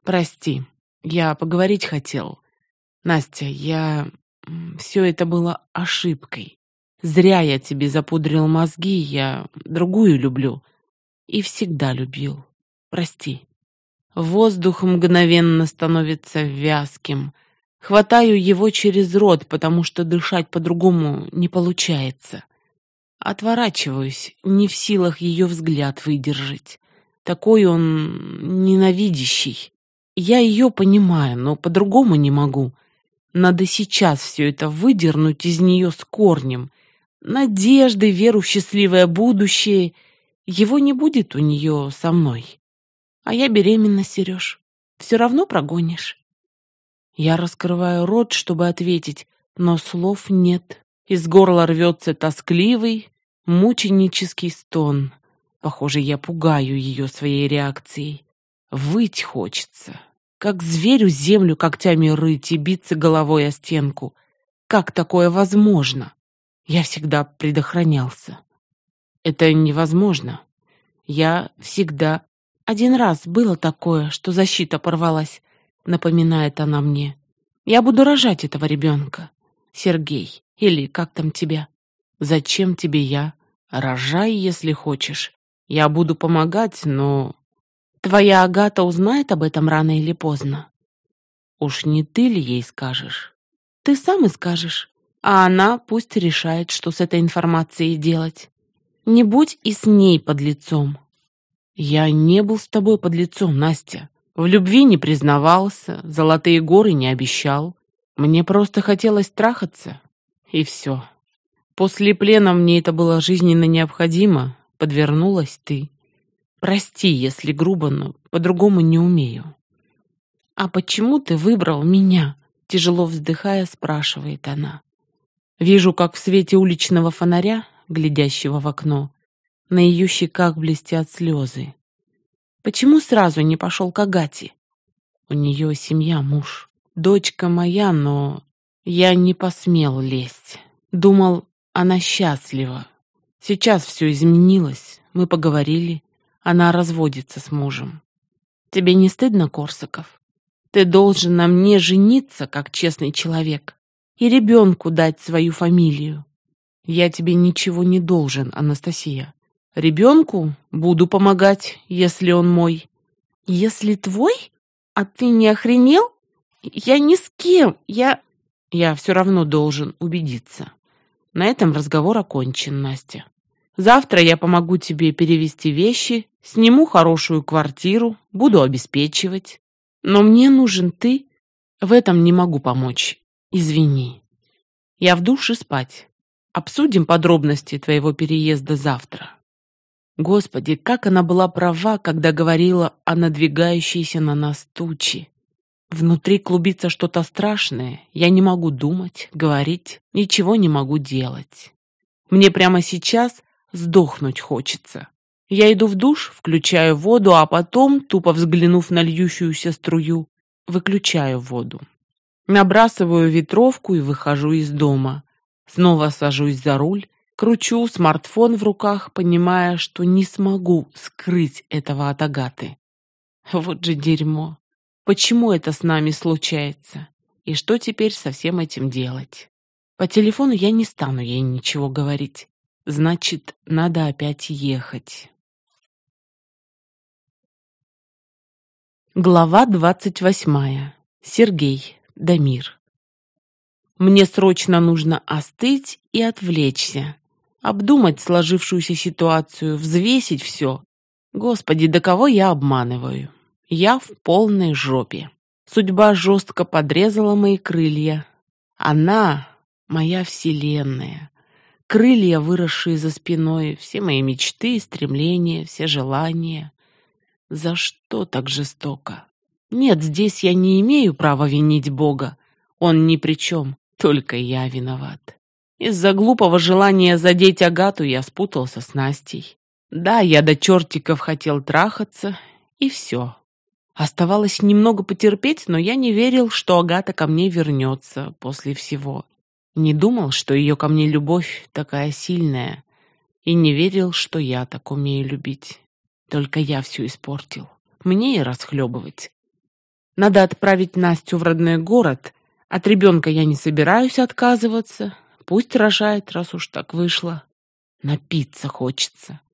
Прости, я поговорить хотел. Настя, все это было ошибкой. Зря я тебе запудрил мозги, я другую люблю. И всегда любил. Прости. Воздух мгновенно становится вязким. Хватаю его через рот, потому что дышать по-другому не получается. Отворачиваюсь, не в силах ее взгляд выдержать. Такой он ненавидящий. Я ее понимаю, но по-другому не могу. Надо сейчас все это выдернуть из нее с корнем. Надежды, веру в счастливое будущее. Его не будет у нее со мной. А я беременна, Сереж. Все равно прогонишь. Я раскрываю рот, чтобы ответить, но слов нет. Из горла рвется тоскливый, мученический стон. Похоже, я пугаю ее своей реакцией. Выть хочется. Как зверю землю когтями рыть и биться головой о стенку. Как такое возможно? Я всегда предохранялся. Это невозможно. Я всегда... Один раз было такое, что защита порвалась, напоминает она мне. Я буду рожать этого ребенка. Сергей, или как там тебя? Зачем тебе я? Рожай, если хочешь. Я буду помогать, но... Твоя Агата узнает об этом рано или поздно. Уж не ты ли ей скажешь? Ты сам и скажешь. А она пусть решает, что с этой информацией делать. Не будь и с ней подлецом. Я не был с тобой подлецом, Настя. В любви не признавался, золотые горы не обещал. Мне просто хотелось трахаться, и все. После плена мне это было жизненно необходимо. Подвернулась ты. Прости, если грубо, но по-другому не умею. А почему ты выбрал меня? Тяжело вздыхая, спрашивает она. Вижу, как в свете уличного фонаря, глядящего в окно, на ее щеках блестят слезы. Почему сразу не пошел к Агате? У нее семья, муж. Дочка моя, но я не посмел лезть. Думал, она счастлива. Сейчас все изменилось. Мы поговорили. Она разводится с мужем. Тебе не стыдно, Корсаков? Ты должен на мне жениться, как честный человек, и ребенку дать свою фамилию. Я тебе ничего не должен, Анастасия. Ребенку буду помогать, если он мой. Если твой? А ты не охренел? Я ни с кем. Я все равно должен убедиться. На этом разговор окончен, Настя. Завтра я помогу тебе перевести вещи, сниму хорошую квартиру, буду обеспечивать. Но мне нужен ты. В этом не могу помочь. Извини. Я в душе спать. Обсудим подробности твоего переезда завтра. Господи, как она была права, когда говорила о надвигающейся на нас туче. Внутри клубится что-то страшное. Я не могу думать, говорить, ничего не могу делать. Мне прямо сейчас сдохнуть хочется. Я иду в душ, включаю воду, а потом, тупо взглянув на льющуюся струю, выключаю воду. Набрасываю ветровку и выхожу из дома. Снова сажусь за руль, кручу смартфон в руках, понимая, что не смогу скрыть этого от Агаты. Вот же дерьмо. Почему это с нами случается? И что теперь со всем этим делать? По телефону я не стану ей ничего говорить. Значит, надо опять ехать. Глава 28. Сергей. Дамир. Мне срочно нужно остыть и отвлечься. Обдумать сложившуюся ситуацию, взвесить все. Господи, до кого я обманываю? Я в полной жопе. Судьба жестко подрезала мои крылья. Она — моя вселенная. Крылья, выросшие за спиной, все мои мечты и стремления, все желания. За что так жестоко? Нет, здесь я не имею права винить Бога. Он ни при чем, только я виноват. Из-за глупого желания задеть Агату я спутался с Настей. Да, я до чертиков хотел трахаться, и все. Оставалось немного потерпеть, но я не верил, что Агата ко мне вернется после всего. Не думал, что ее ко мне любовь такая сильная, и не верил, что я так умею любить. Только я все испортил. Мне и расхлебывать. Надо отправить Настю в родной город. От ребенка я не собираюсь отказываться. Пусть рожает, раз уж так вышло. Напиться хочется.